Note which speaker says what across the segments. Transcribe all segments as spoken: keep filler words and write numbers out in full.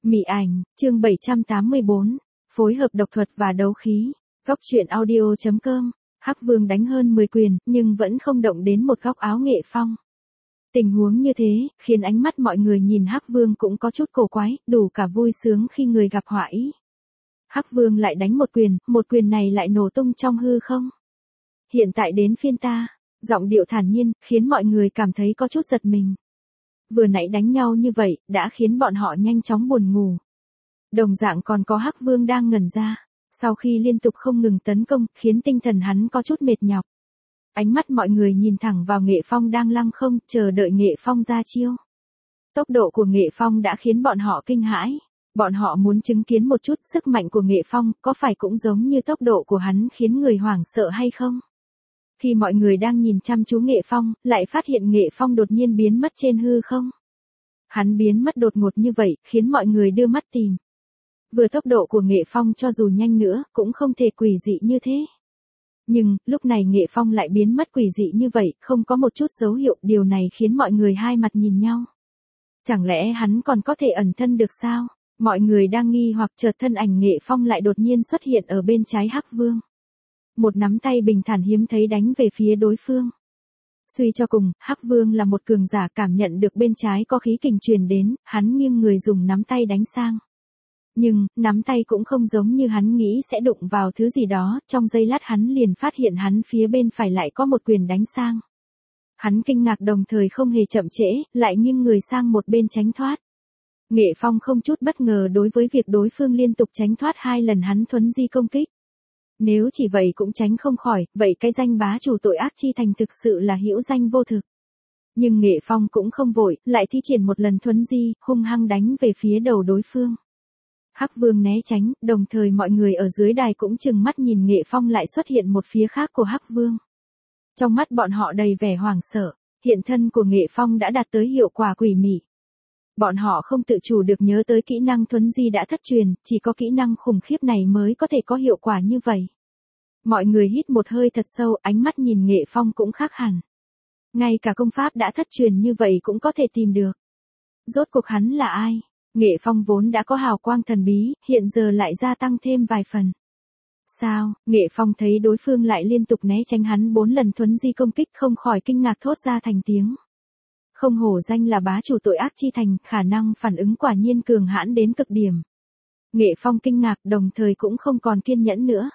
Speaker 1: Mị ảnh, chương bảy trăm tám mươi bốn, phối hợp độc thuật và đấu khí. Góc truyện audio chấm com. Hắc Vương đánh hơn mười quyền, nhưng vẫn không động đến một góc áo Nghệ Phong. Tình huống như thế, khiến ánh mắt mọi người nhìn Hắc Vương cũng có chút cổ quái, đủ cả vui sướng khi người gặp họa ý. Hắc Vương lại đánh một quyền, một quyền này lại nổ tung trong hư không. Hiện tại đến phiên ta, giọng điệu thản nhiên, khiến mọi người cảm thấy có chút giật mình. Vừa nãy đánh nhau như vậy, đã khiến bọn họ nhanh chóng buồn ngủ. Đồng dạng còn có Hắc Vương đang ngẩn ra, sau khi liên tục không ngừng tấn công, khiến tinh thần hắn có chút mệt nhọc. Ánh mắt mọi người nhìn thẳng vào Nghệ Phong đang lăng không, chờ đợi Nghệ Phong ra chiêu. Tốc độ của Nghệ Phong đã khiến bọn họ kinh hãi. Bọn họ muốn chứng kiến một chút sức mạnh của Nghệ Phong, có phải cũng giống như tốc độ của hắn khiến người hoảng sợ hay không? Khi mọi người đang nhìn chăm chú Nghệ Phong, lại phát hiện Nghệ Phong đột nhiên biến mất trên hư không. Hắn biến mất đột ngột như vậy, khiến mọi người đưa mắt tìm. Vừa tốc độ của Nghệ Phong cho dù nhanh nữa, cũng không thể quỷ dị như thế. Nhưng, lúc này Nghệ Phong lại biến mất quỷ dị như vậy, không có một chút dấu hiệu, điều này khiến mọi người hai mặt nhìn nhau. Chẳng lẽ hắn còn có thể ẩn thân được sao? Mọi người đang nghi hoặc chợt thân ảnh Nghệ Phong lại đột nhiên xuất hiện ở bên trái Hắc Vương. Một nắm tay bình thản hiếm thấy đánh về phía đối phương. Suy cho cùng, Hắc Vương là một cường giả, cảm nhận được bên trái có khí kình truyền đến, hắn nghiêng người dùng nắm tay đánh sang. Nhưng, nắm tay cũng không giống như hắn nghĩ sẽ đụng vào thứ gì đó, trong giây lát hắn liền phát hiện hắn phía bên phải lại có một quyền đánh sang. Hắn kinh ngạc đồng thời không hề chậm trễ, lại nghiêng người sang một bên tránh thoát. Nghệ Phong không chút bất ngờ đối với việc đối phương liên tục tránh thoát hai lần hắn thuấn di công kích. Nếu chỉ vậy cũng tránh không khỏi, vậy cái danh bá chủ tội ác chi thành thực sự là hữu danh vô thực. Nhưng Nghệ Phong cũng không vội, lại thi triển một lần thuấn di, hung hăng đánh về phía đầu đối phương. Hắc Vương né tránh, đồng thời mọi người ở dưới đài cũng chừng mắt nhìn Nghệ Phong lại xuất hiện một phía khác của Hắc Vương. Trong mắt bọn họ đầy vẻ hoảng sợ, hiện thân của Nghệ Phong đã đạt tới hiệu quả quỷ mị. Bọn họ không tự chủ được nhớ tới kỹ năng thuấn di đã thất truyền, chỉ có kỹ năng khủng khiếp này mới có thể có hiệu quả như vậy. Mọi người hít một hơi thật sâu, ánh mắt nhìn Nghệ Phong cũng khác hẳn. Ngay cả công pháp đã thất truyền như vậy cũng có thể tìm được. Rốt cuộc hắn là ai? Nghệ Phong vốn đã có hào quang thần bí, hiện giờ lại gia tăng thêm vài phần. Sao? Nghệ Phong thấy đối phương lại liên tục né tránh hắn bốn lần thuấn di công kích, không khỏi kinh ngạc thốt ra thành tiếng. Không hổ danh là bá chủ tội ác chi thành, khả năng phản ứng quả nhiên cường hãn đến cực điểm. Nghệ Phong kinh ngạc, đồng thời cũng không còn kiên nhẫn nữa.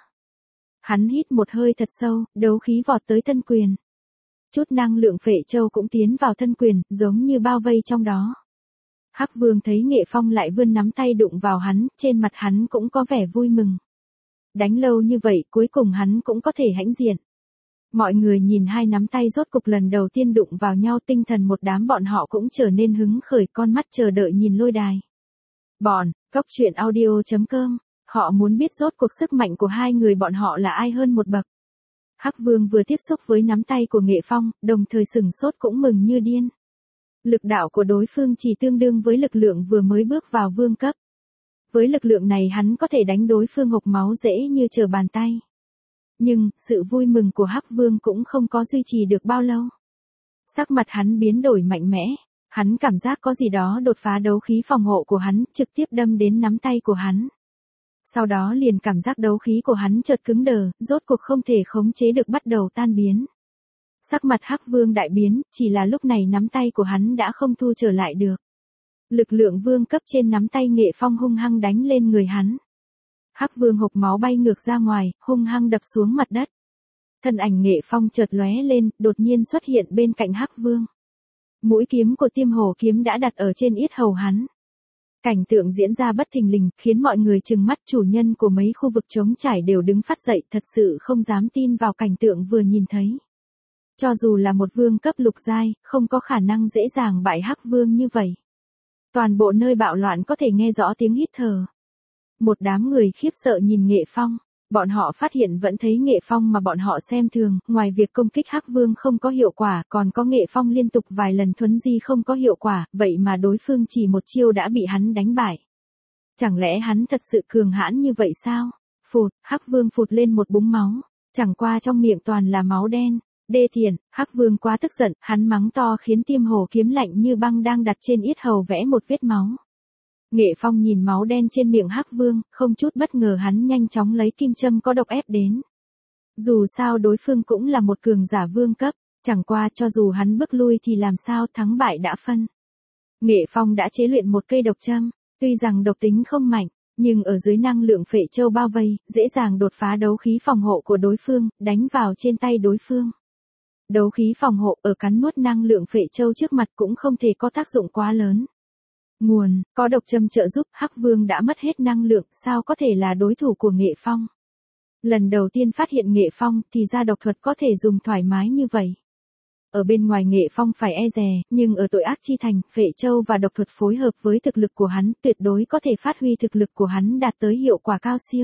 Speaker 1: Hắn hít một hơi thật sâu, đấu khí vọt tới thân quyền. Chút năng lượng phệ châu cũng tiến vào thân quyền, giống như bao vây trong đó. Hắc Vương thấy Nghệ Phong lại vươn nắm tay đụng vào hắn, trên mặt hắn cũng có vẻ vui mừng. Đánh lâu như vậy, cuối cùng hắn cũng có thể hãnh diện. Mọi người nhìn hai nắm tay rốt cục lần đầu tiên đụng vào nhau, tinh thần một đám bọn họ cũng trở nên hứng khởi, con mắt chờ đợi nhìn lôi đài. Bọn, góc truyện audio chấm com, họ muốn biết rốt cuộc sức mạnh của hai người bọn họ là ai hơn một bậc. Hắc Vương vừa tiếp xúc với nắm tay của Nghệ Phong, đồng thời sửng sốt cũng mừng như điên. Lực đạo của đối phương chỉ tương đương với lực lượng vừa mới bước vào vương cấp. Với lực lượng này hắn có thể đánh đối phương hộc máu dễ như trở bàn tay. Nhưng, sự vui mừng của Hắc Vương cũng không có duy trì được bao lâu. Sắc mặt hắn biến đổi mạnh mẽ, hắn cảm giác có gì đó đột phá đấu khí phòng hộ của hắn, trực tiếp đâm đến nắm tay của hắn. Sau đó liền cảm giác đấu khí của hắn chợt cứng đờ, rốt cuộc không thể khống chế được bắt đầu tan biến. Sắc mặt Hắc Vương đại biến, chỉ là lúc này nắm tay của hắn đã không thu trở lại được. Lực lượng vương cấp trên nắm tay Nghệ Phong hung hăng đánh lên người hắn. Hắc Vương hộc máu bay ngược ra ngoài, hung hăng đập xuống mặt đất. Thân ảnh Nghệ Phong chợt lóe lên, đột nhiên xuất hiện bên cạnh Hắc Vương. Mũi kiếm của Tiêm Hổ kiếm đã đặt ở trên yết hầu hắn. Cảnh tượng diễn ra bất thình lình, khiến mọi người trừng mắt, chủ nhân của mấy khu vực trống trải đều đứng phát dậy, thật sự không dám tin vào cảnh tượng vừa nhìn thấy. Cho dù là một vương cấp lục giai, không có khả năng dễ dàng bại Hắc Vương như vậy. Toàn bộ nơi bạo loạn có thể nghe rõ tiếng hít thở. Một đám người khiếp sợ nhìn Nghệ Phong, bọn họ phát hiện vẫn thấy Nghệ Phong mà bọn họ xem thường, ngoài việc công kích Hắc Vương không có hiệu quả, còn có Nghệ Phong liên tục vài lần thuấn di không có hiệu quả, vậy mà đối phương chỉ một chiêu đã bị hắn đánh bại. Chẳng lẽ hắn thật sự cường hãn như vậy sao? Phụt, Hắc Vương phụt lên một búng máu, chẳng qua trong miệng toàn là máu đen. Đê tiện, Hắc Vương quá tức giận, hắn mắng to khiến Tiêm Hổ kiếm lạnh như băng đang đặt trên yết hầu vẽ một vết máu. Nghệ Phong nhìn máu đen trên miệng Hắc Vương, không chút bất ngờ hắn nhanh chóng lấy kim châm có độc ép đến. Dù sao đối phương cũng là một cường giả vương cấp, chẳng qua cho dù hắn bước lui thì làm sao thắng bại đã phân. Nghệ Phong đã chế luyện một cây độc châm, tuy rằng độc tính không mạnh, nhưng ở dưới năng lượng phệ châu bao vây, dễ dàng đột phá đấu khí phòng hộ của đối phương, đánh vào trên tay đối phương. Đấu khí phòng hộ ở cắn nuốt năng lượng phệ châu trước mặt cũng không thể có tác dụng quá lớn. Nguồn, có độc châm trợ giúp, Hắc Vương đã mất hết năng lượng, sao có thể là đối thủ của Nghệ Phong. Lần đầu tiên phát hiện Nghệ Phong thì ra độc thuật có thể dùng thoải mái như vậy. Ở bên ngoài Nghệ Phong phải e dè, nhưng ở tội ác chi thành, phệ châu và độc thuật phối hợp với thực lực của hắn, tuyệt đối có thể phát huy thực lực của hắn đạt tới hiệu quả cao siêu.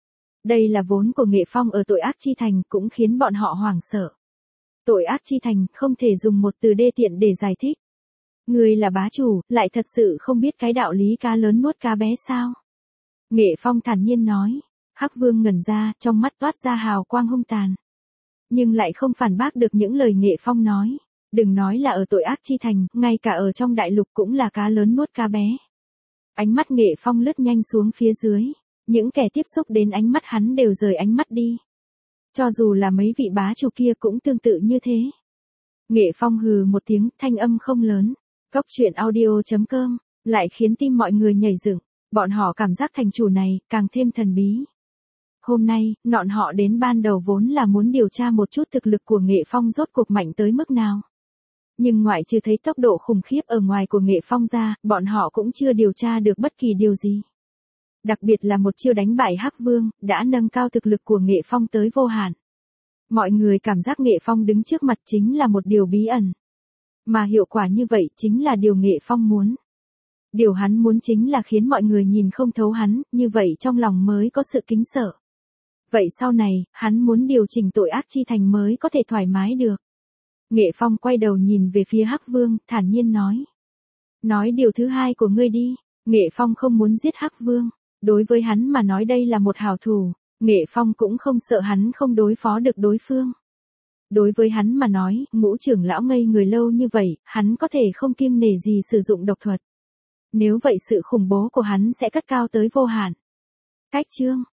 Speaker 1: Đây là vốn của Nghệ Phong ở tội ác chi thành cũng khiến bọn họ hoảng sợ. Tội ác chi thành không thể dùng một từ đê tiện để giải thích. Người là bá chủ, lại thật sự không biết cái đạo lý cá lớn nuốt cá bé sao? Nghệ Phong thản nhiên nói. Hắc Vương ngẩn ra, trong mắt toát ra hào quang hung tàn. Nhưng lại không phản bác được những lời Nghệ Phong nói. Đừng nói là ở tội ác chi thành, ngay cả ở trong đại lục cũng là cá lớn nuốt cá bé. Ánh mắt Nghệ Phong lướt nhanh xuống phía dưới. Những kẻ tiếp xúc đến ánh mắt hắn đều rời ánh mắt đi. Cho dù là mấy vị bá chủ kia cũng tương tự như thế. Nghệ Phong hừ một tiếng, thanh âm không lớn. Cốc truyện audio chấm com, lại khiến tim mọi người nhảy dựng. Bọn họ cảm giác thành chủ này càng thêm thần bí. Hôm nay, nọn họ đến ban đầu vốn là muốn điều tra một chút thực lực của Nghệ Phong rốt cuộc mạnh tới mức nào. Nhưng ngoại trừ thấy tốc độ khủng khiếp ở ngoài của Nghệ Phong ra, bọn họ cũng chưa điều tra được bất kỳ điều gì. Đặc biệt là một chiêu đánh bại Hắc Vương, đã nâng cao thực lực của Nghệ Phong tới vô hạn. Mọi người cảm giác Nghệ Phong đứng trước mặt chính là một điều bí ẩn. Mà hiệu quả như vậy chính là điều Nghệ Phong muốn. Điều hắn muốn chính là khiến mọi người nhìn không thấu hắn, như vậy trong lòng mới có sự kính sợ. Vậy sau này, hắn muốn điều chỉnh tội ác chi thành mới có thể thoải mái được. Nghệ Phong quay đầu nhìn về phía Hắc Vương, thản nhiên nói. Nói điều thứ hai của ngươi đi. Nghệ Phong không muốn giết Hắc Vương. Đối với hắn mà nói đây là một hảo thủ. Nghệ Phong cũng không sợ hắn không đối phó được đối phương. Đối với hắn mà nói, ngũ trưởng lão ngây người lâu như vậy, hắn có thể không kiêng nể gì sử dụng độc thuật. Nếu vậy sự khủng bố của hắn sẽ cất cao tới vô hạn. Cách chương